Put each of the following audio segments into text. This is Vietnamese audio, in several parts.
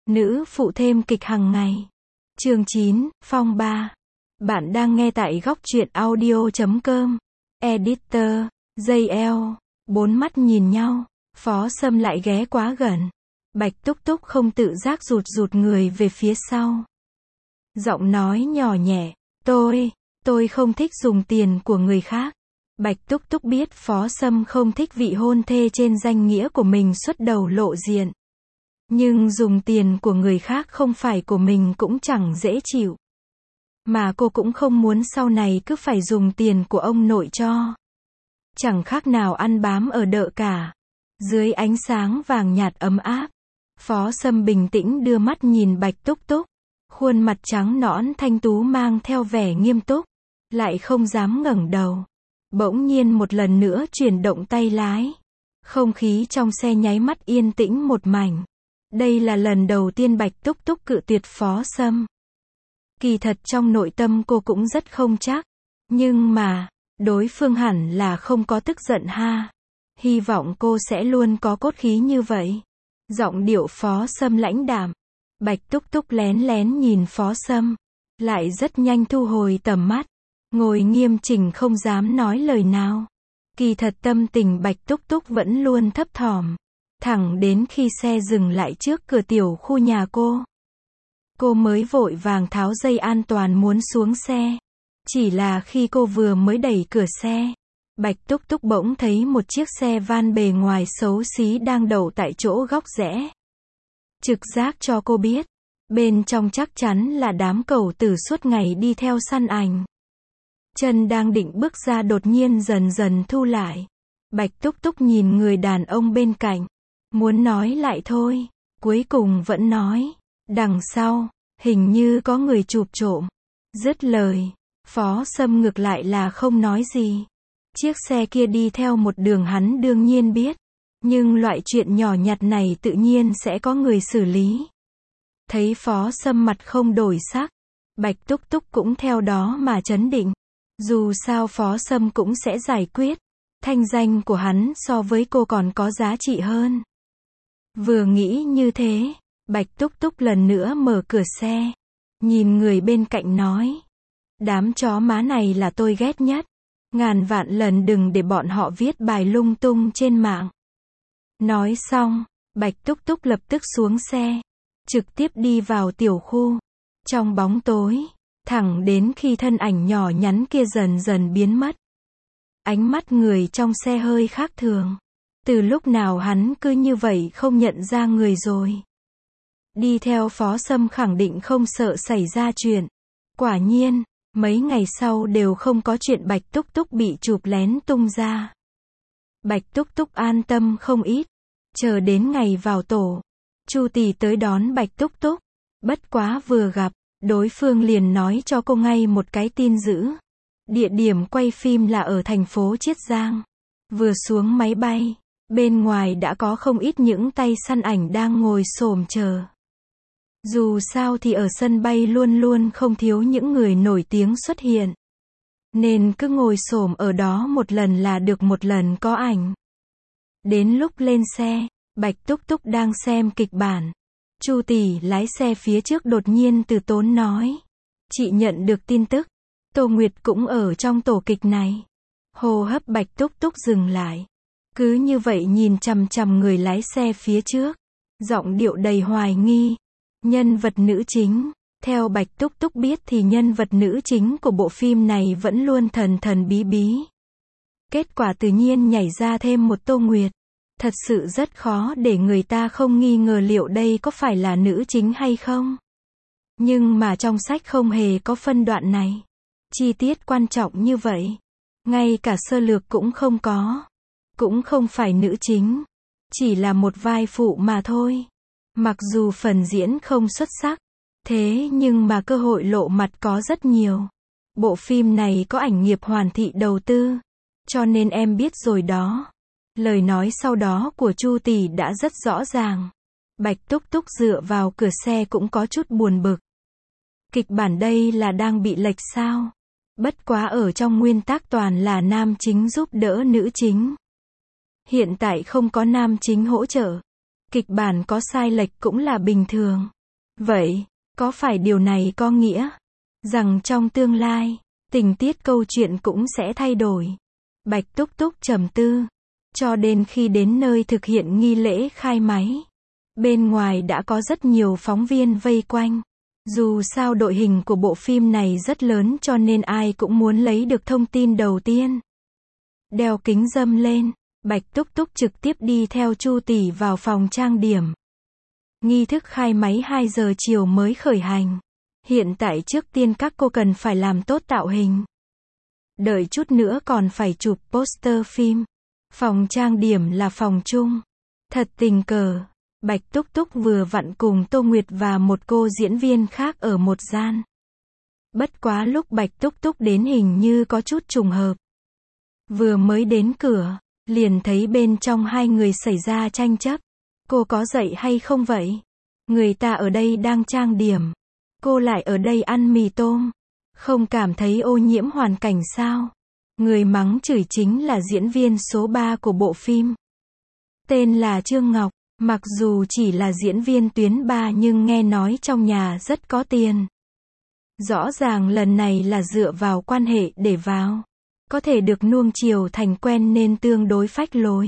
Nữ phụ thêm kịch hàng ngày. Chương 9, Phong ba. Bạn đang nghe tại góc truyện audio.com. Editor, JL. Bốn mắt nhìn nhau. Phó Sâm lại ghé quá gần. Bạch Túc Túc không tự giác rụt rụt người về phía sau. Giọng nói nhỏ nhẹ. Tôi không thích dùng tiền của người khác. Bạch Túc Túc biết Phó Sâm không thích vị hôn thê trên danh nghĩa của mình xuất đầu lộ diện. Nhưng dùng tiền của người khác không phải của mình cũng chẳng dễ chịu. Mà cô cũng không muốn sau này cứ phải dùng tiền của ông nội cho. Chẳng khác nào ăn bám ở đợ cả. Dưới ánh sáng vàng nhạt ấm áp, Phó Sâm bình tĩnh đưa mắt nhìn Bạch Túc Túc. Khuôn mặt trắng nõn thanh tú mang theo vẻ nghiêm túc, lại không dám ngẩng đầu. Bỗng nhiên một lần nữa chuyển động tay lái. Không khí trong xe nháy mắt yên tĩnh một mảnh. Đây là lần đầu tiên Bạch Túc Túc cự tuyệt Phó Sâm. Kỳ thật trong nội tâm cô cũng rất không chắc. Nhưng mà, đối phương hẳn là không có tức giận ha. Hy vọng cô sẽ luôn có cốt khí như vậy. Giọng điệu Phó Sâm lãnh đạm. Bạch Túc Túc lén lén nhìn Phó Sâm. Lại rất nhanh thu hồi tầm mắt. Ngồi nghiêm chỉnh không dám nói lời nào. Kỳ thật tâm tình Bạch Túc Túc vẫn luôn thấp thỏm. Thẳng đến khi xe dừng lại trước cửa tiểu khu nhà cô. Cô mới vội vàng tháo dây an toàn muốn xuống xe. Chỉ là khi cô vừa mới đẩy cửa xe, Bạch Túc Túc bỗng thấy một chiếc xe van bề ngoài xấu xí đang đậu tại chỗ góc rẽ. Trực giác cho cô biết, bên trong chắc chắn là đám cẩu tử suốt ngày đi theo săn ảnh. Chân đang định bước ra đột nhiên dần dần thu lại. Bạch Túc Túc nhìn người đàn ông bên cạnh. Muốn nói lại thôi, cuối cùng vẫn nói. Đằng sau, hình như có người chụp trộm. Dứt lời, Phó Sâm ngược lại là không nói gì. Chiếc xe kia đi theo một đường hắn đương nhiên biết. Nhưng loại chuyện nhỏ nhặt này tự nhiên sẽ có người xử lý. Thấy Phó Sâm mặt không đổi sắc, Bạch Túc Túc cũng theo đó mà trấn định. Dù sao Phó Sâm cũng sẽ giải quyết. Thanh danh của hắn so với cô còn có giá trị hơn. Vừa nghĩ như thế, Bạch Túc Túc lần nữa mở cửa xe. Nhìn người bên cạnh nói. Đám chó má này là tôi ghét nhất. Ngàn vạn lần đừng để bọn họ viết bài lung tung trên mạng. Nói xong, Bạch Túc Túc lập tức xuống xe. Trực tiếp đi vào tiểu khu. Trong bóng tối, thẳng đến khi thân ảnh nhỏ nhắn kia dần dần biến mất. Ánh mắt người trong xe hơi khác thường. Từ lúc nào hắn cứ như vậy không nhận ra người rồi. Đi theo Phó Sâm khẳng định không sợ xảy ra chuyện. Quả nhiên, mấy ngày sau đều không có chuyện Bạch Túc Túc bị chụp lén tung ra. Bạch Túc Túc an tâm không ít. Chờ đến ngày vào tổ, Chu tỷ tới đón Bạch Túc Túc. Bất quá vừa gặp, đối phương liền nói cho cô ngay một cái tin dữ. Địa điểm quay phim là ở thành phố Chiết Giang. Vừa xuống máy bay, bên ngoài đã có không ít những tay săn ảnh đang ngồi xổm chờ. Dù sao thì ở sân bay luôn luôn không thiếu những người nổi tiếng xuất hiện. Nên cứ ngồi xổm ở đó một lần là được một lần có ảnh. Đến lúc lên xe, Bạch Túc Túc đang xem kịch bản. Chu tỷ lái xe phía trước đột nhiên từ tốn nói. Chị nhận được tin tức. Tô Nguyệt cũng ở trong tổ kịch này. Hô hấp Bạch Túc Túc dừng lại. Cứ như vậy nhìn chằm chằm người lái xe phía trước. Giọng điệu đầy hoài nghi. Nhân vật nữ chính. Theo Bạch Túc Túc biết thì nhân vật nữ chính của bộ phim này vẫn luôn thần thần bí bí. Kết quả tự nhiên nhảy ra thêm một Tô Nguyệt. Thật sự rất khó để người ta không nghi ngờ liệu đây có phải là nữ chính hay không. Nhưng mà trong sách không hề có phân đoạn này. Chi tiết quan trọng như vậy. Ngay cả sơ lược cũng không có. Cũng không phải nữ chính. Chỉ là một vai phụ mà thôi. Mặc dù phần diễn không xuất sắc. Thế nhưng mà cơ hội lộ mặt có rất nhiều. Bộ phim này có ảnh nghiệp Hoàn Thị đầu tư. Cho nên em biết rồi đó. Lời nói sau đó của Chu tỷ đã rất rõ ràng. Bạch Túc Túc dựa vào cửa xe cũng có chút buồn bực. Kịch bản đây là đang bị lệch sao? Bất quá ở trong nguyên tắc toàn là nam chính giúp đỡ nữ chính. Hiện tại không có nam chính hỗ trợ. Kịch bản có sai lệch cũng là bình thường. Vậy, có phải điều này có nghĩa rằng trong tương lai, tình tiết câu chuyện cũng sẽ thay đổi? Bạch Túc Túc trầm tư. Cho đến khi đến nơi thực hiện nghi lễ khai máy, bên ngoài đã có rất nhiều phóng viên vây quanh. Dù sao đội hình của bộ phim này rất lớn cho nên ai cũng muốn lấy được thông tin đầu tiên. Đeo kính râm lên, Bạch Túc Túc trực tiếp đi theo Chu tỷ vào phòng trang điểm. Nghi thức khai máy 2 giờ chiều mới khởi hành. Hiện tại trước tiên các cô cần phải làm tốt tạo hình. Đợi chút nữa còn phải chụp poster phim. Phòng trang điểm là phòng chung. Thật tình cờ, Bạch Túc Túc vừa vặn cùng Tô Nguyệt và một cô diễn viên khác ở một gian. Bất quá lúc Bạch Túc Túc đến hình như có chút trùng hợp. Vừa mới đến cửa, liền thấy bên trong hai người xảy ra tranh chấp. Cô có dậy hay không vậy? Người ta ở đây đang trang điểm. Cô lại ở đây ăn mì tôm. Không cảm thấy ô nhiễm hoàn cảnh sao? Người mắng chửi chính là diễn viên số 3 của bộ phim. Tên là Trương Ngọc. Mặc dù chỉ là diễn viên tuyến 3 nhưng nghe nói trong nhà rất có tiền. Rõ ràng lần này là dựa vào quan hệ để vào. Có thể được nuông chiều thành quen nên tương đối phách lối.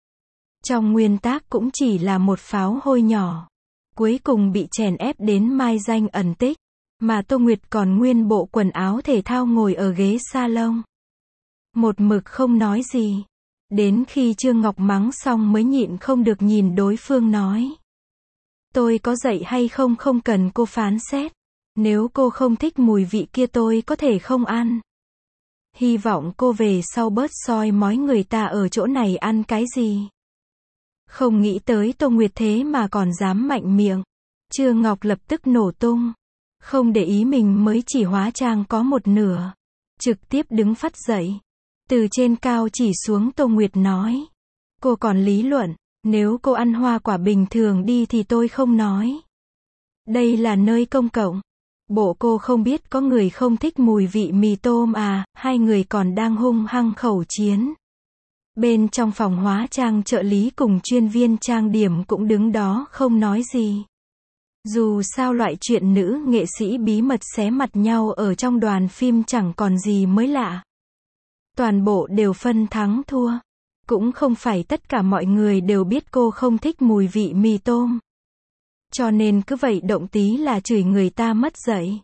Trong nguyên tác cũng chỉ là một pháo hôi nhỏ. Cuối cùng bị chèn ép đến mai danh ẩn tích. Mà Tô Nguyệt còn nguyên bộ quần áo thể thao ngồi ở ghế salon. Một mực không nói gì. Đến khi Trương Ngọc mắng xong mới nhịn không được nhìn đối phương nói. Tôi có dậy hay không không cần cô phán xét. Nếu cô không thích mùi vị kia tôi có thể không ăn. Hy vọng cô về sau bớt soi mói người ta ở chỗ này ăn cái gì. Không nghĩ tới Tô Nguyệt thế mà còn dám mạnh miệng. Trương Ngọc lập tức nổ tung. Không để ý mình mới chỉ hóa trang có một nửa. Trực tiếp đứng phắt dậy. Từ trên cao chỉ xuống Tô Nguyệt nói. Cô còn lý luận, nếu cô ăn hoa quả bình thường đi thì tôi không nói. Đây là nơi công cộng. Bộ cô không biết có người không thích mùi vị mì tôm à, hai người còn đang hung hăng khẩu chiến. Bên trong phòng hóa trang trợ lý cùng chuyên viên trang điểm cũng đứng đó không nói gì. Dù sao loại chuyện nữ nghệ sĩ bí mật xé mặt nhau ở trong đoàn phim chẳng còn gì mới lạ. Toàn bộ đều phân thắng thua. Cũng không phải tất cả mọi người đều biết cô không thích mùi vị mì tôm. Cho nên cứ vậy động tí là chửi người ta mất dạy.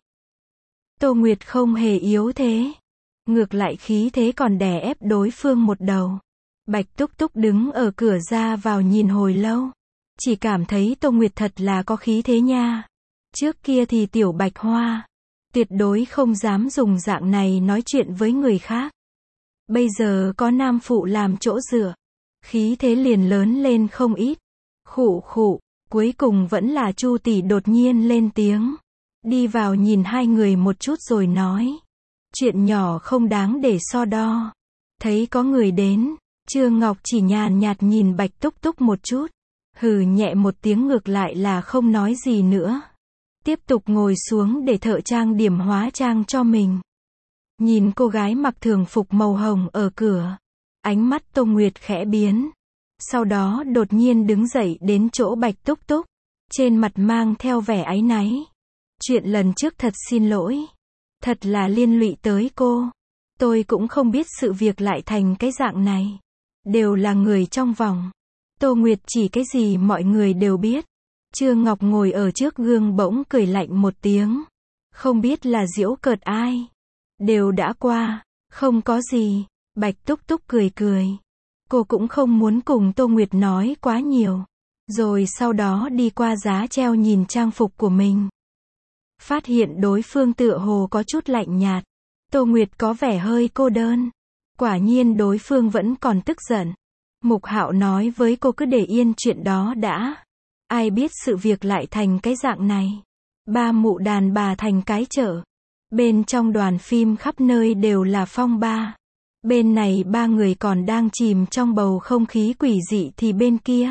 Tô Nguyệt không hề yếu thế. Ngược lại khí thế còn đè ép đối phương một đầu. Bạch Túc Túc đứng ở cửa ra vào nhìn hồi lâu. Chỉ cảm thấy Tô Nguyệt thật là có khí thế nha. Trước kia thì tiểu Bạch Hoa. Tuyệt đối không dám dùng dạng này nói chuyện với người khác. Bây giờ có nam phụ làm chỗ dựa. Khí thế liền lớn lên không ít. Khụ khụ, cuối cùng vẫn là Chu tỷ đột nhiên lên tiếng. Đi vào nhìn hai người một chút rồi nói. Chuyện nhỏ không đáng để so đo. Thấy có người đến, Trương Ngọc chỉ nhàn nhạt nhìn Bạch Túc Túc một chút. Hừ nhẹ một tiếng ngược lại là không nói gì nữa. Tiếp tục ngồi xuống để thợ trang điểm hóa trang cho mình. Nhìn cô gái mặc thường phục màu hồng ở cửa. Ánh mắt Tô Nguyệt khẽ biến. Sau đó đột nhiên đứng dậy đến chỗ Bạch Túc Túc. Trên mặt mang theo vẻ áy náy. Chuyện lần trước thật xin lỗi. Thật là liên lụy tới cô. Tôi cũng không biết sự việc lại thành cái dạng này. Đều là người trong vòng. Tô Nguyệt chỉ cái gì mọi người đều biết. Trương Ngọc ngồi ở trước gương bỗng cười lạnh một tiếng. Không biết là giễu cợt ai. Đều đã qua. Không có gì. Bạch Túc Túc cười cười. Cô cũng không muốn cùng Tô Nguyệt nói quá nhiều. Rồi sau đó đi qua giá treo nhìn trang phục của mình. Phát hiện đối phương tựa hồ có chút lạnh nhạt. Tô Nguyệt có vẻ hơi cô đơn. Quả nhiên đối phương vẫn còn tức giận. Mục Hạo nói với cô cứ để yên chuyện đó đã. Ai biết sự việc lại thành cái dạng này. Ba mụ đàn bà thành cái chợ. Bên trong đoàn phim khắp nơi đều là phong ba. Bên này ba người còn đang chìm trong bầu không khí quỷ dị thì bên kia.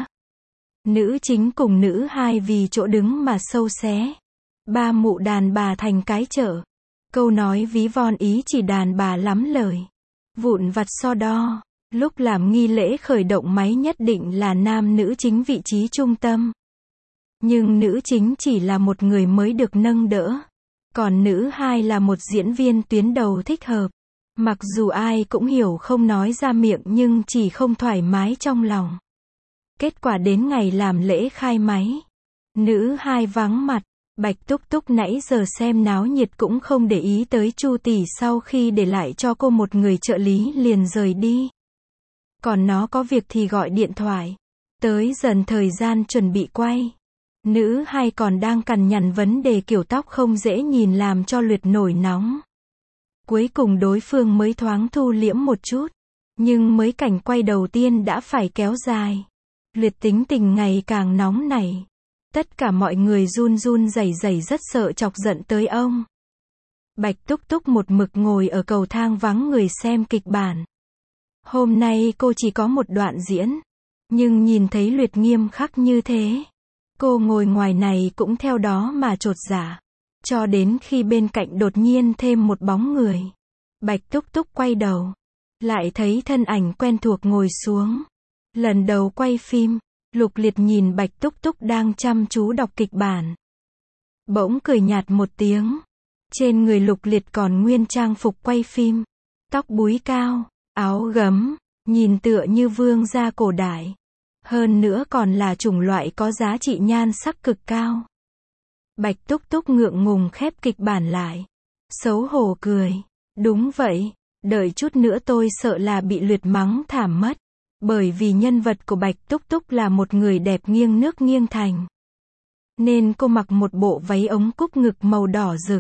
Nữ chính cùng nữ hai vì chỗ đứng mà sâu xé. Ba mụ đàn bà thành cái chợ. Câu nói ví von ý chỉ đàn bà lắm lời. Vụn vặt so đo. Lúc làm nghi lễ khởi động máy nhất định là nam nữ chính vị trí trung tâm. Nhưng nữ chính chỉ là một người mới được nâng đỡ. Còn nữ hai là một diễn viên tuyến đầu thích hợp. Mặc dù ai cũng hiểu không nói ra miệng nhưng chỉ không thoải mái trong lòng. Kết quả đến ngày làm lễ khai máy. Nữ hai vắng mặt. Bạch Túc Túc nãy giờ xem náo nhiệt cũng không để ý tới Chu tỷ, sau khi để lại cho cô một người trợ lý liền rời đi. Còn nó có việc thì gọi điện thoại. Tới dần thời gian chuẩn bị quay. Nữ hai còn đang cằn nhằn vấn đề kiểu tóc không dễ nhìn làm cho Luyệt nổi nóng. Cuối cùng đối phương mới thoáng thu liễm một chút. Nhưng mới cảnh quay đầu tiên đã phải kéo dài. Luyệt tính tình ngày càng nóng nảy. Tất cả mọi người run run rẩy rẩy rất sợ chọc giận tới ông. Bạch Túc Túc một mực ngồi ở cầu thang vắng người xem kịch bản. Hôm nay cô chỉ có một đoạn diễn. Nhưng nhìn thấy Luyệt nghiêm khắc như thế. Cô ngồi ngoài này cũng theo đó mà chột dạ. Cho đến khi bên cạnh đột nhiên thêm một bóng người. Bạch Túc Túc quay đầu. Lại thấy thân ảnh quen thuộc ngồi xuống. Lần đầu quay phim. Lục Liệt nhìn Bạch Túc Túc đang chăm chú đọc kịch bản. Bỗng cười nhạt một tiếng. Trên người Lục Liệt còn nguyên trang phục quay phim. Tóc búi cao, áo gấm, nhìn tựa như vương gia cổ đại. Hơn nữa còn là chủng loại có giá trị nhan sắc cực cao. Bạch Túc Túc ngượng ngùng khép kịch bản lại. Xấu hổ cười. Đúng vậy, đợi chút nữa tôi sợ là bị Luyệt mắng thảm mất. Bởi vì nhân vật của Bạch Túc Túc là một người đẹp nghiêng nước nghiêng thành. Nên cô mặc một bộ váy ống cúc ngực màu đỏ rực.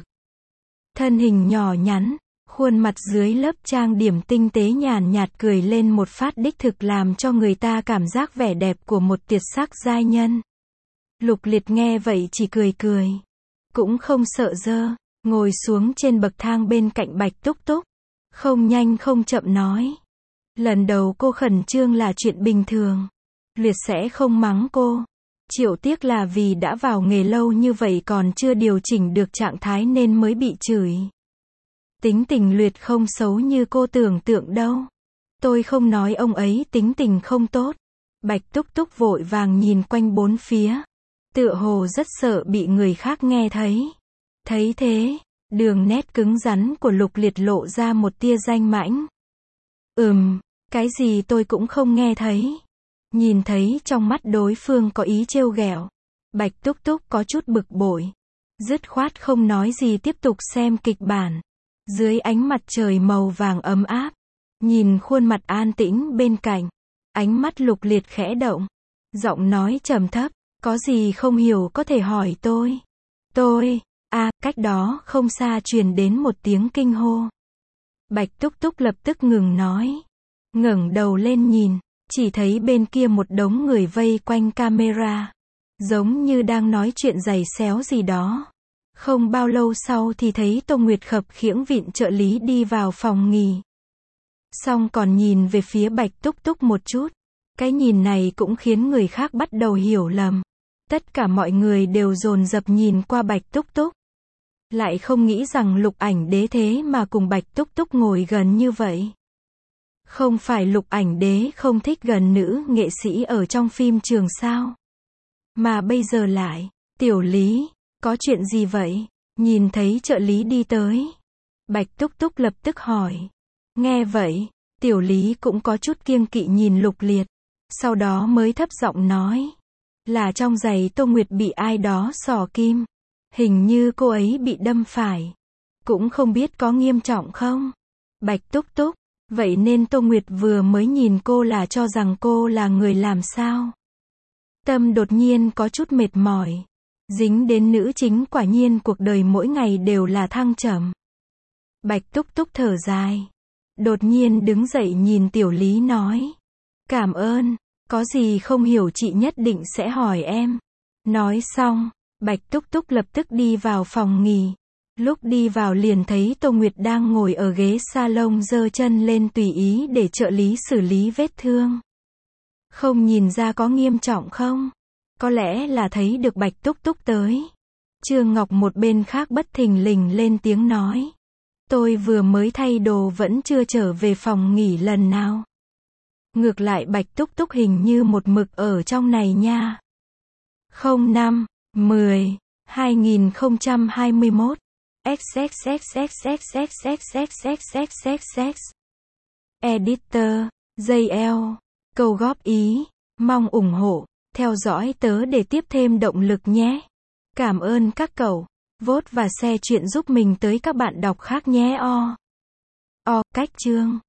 Thân hình nhỏ nhắn, khuôn mặt dưới lớp trang điểm tinh tế nhàn nhạt cười lên một phát đích thực làm cho người ta cảm giác vẻ đẹp của một tuyệt sắc giai nhân. Lục Liệt nghe vậy chỉ cười cười. Cũng không sợ dơ, ngồi xuống trên bậc thang bên cạnh Bạch Túc Túc. Không nhanh không chậm nói. Lần đầu cô khẩn trương là chuyện bình thường. Luyệt sẽ không mắng cô. Chịu tiếc là vì đã vào nghề lâu như vậy còn chưa điều chỉnh được trạng thái nên mới bị chửi. Tính tình Luyệt không xấu như cô tưởng tượng đâu. Tôi không nói ông ấy tính tình không tốt. Bạch Túc Túc vội vàng nhìn quanh bốn phía. Tựa hồ rất sợ bị người khác nghe thấy. Thấy thế, đường nét cứng rắn của Lục Liệt lộ ra một tia danh mãnh. Cái gì tôi cũng không nghe thấy. Nhìn thấy trong mắt đối phương có ý trêu ghẹo. Bạch Túc Túc có chút bực bội. Dứt khoát không nói gì tiếp tục xem kịch bản. Dưới ánh mặt trời màu vàng ấm áp. Nhìn khuôn mặt an tĩnh bên cạnh. Ánh mắt Lục Liệt khẽ động. Giọng nói trầm thấp. Có gì không hiểu có thể hỏi tôi. Cách đó không xa truyền đến một tiếng kinh hô. Bạch Túc Túc lập tức ngừng nói. Ngẩng đầu lên nhìn, chỉ thấy bên kia một đống người vây quanh camera. Giống như đang nói chuyện giày xéo gì đó. Không bao lâu sau thì thấy Tô Nguyệt khập khiễng vịn trợ lý đi vào phòng nghỉ. Xong còn nhìn về phía Bạch Túc Túc một chút. Cái nhìn này cũng khiến người khác bắt đầu hiểu lầm. Tất cả mọi người đều dồn dập nhìn qua Bạch Túc Túc. Lại không nghĩ rằng Lục Ảnh Đế thế mà cùng Bạch Túc Túc ngồi gần như vậy. Không phải Lục Ảnh Đế không thích gần nữ nghệ sĩ ở trong phim trường sao? Mà bây giờ lại, Tiểu Lý, có chuyện gì vậy? Nhìn thấy trợ lý đi tới. Bạch Túc Túc lập tức hỏi. Nghe vậy, Tiểu Lý cũng có chút kiêng kỵ nhìn Lục Liệt. Sau đó mới thấp giọng nói. Là trong giày Tô Nguyệt bị ai đó xỏ kim. Hình như cô ấy bị đâm phải. Cũng không biết có nghiêm trọng không? Bạch Túc Túc. Vậy nên Tô Nguyệt vừa mới nhìn cô là cho rằng cô là người làm sao? Tâm đột nhiên có chút mệt mỏi. Dính đến nữ chính quả nhiên cuộc đời mỗi ngày đều là thăng trầm. Bạch Túc Túc thở dài. Đột nhiên đứng dậy nhìn Tiểu Lý nói. Cảm ơn, có gì không hiểu chị nhất định sẽ hỏi em. Nói xong, Bạch Túc Túc lập tức đi vào phòng nghỉ. Lúc đi vào liền thấy Tô Nguyệt đang ngồi ở ghế salon giơ chân lên tùy ý để trợ lý xử lý vết thương. Không nhìn ra có nghiêm trọng không? Có lẽ là thấy được Bạch Túc Túc tới. Trương Ngọc một bên khác bất thình lình lên tiếng nói. Tôi vừa mới thay đồ vẫn chưa trở về phòng nghỉ lần nào. Ngược lại Bạch Túc Túc hình như một mực ở trong này nha. 05/10/2021 XXXXXXXXXXX Editor JL Câu góp ý, mong ủng hộ, theo dõi tớ để tiếp thêm động lực nhé. Cảm ơn các cậu. Vote và share chuyện giúp mình tới các bạn đọc khác nhé. Cách chương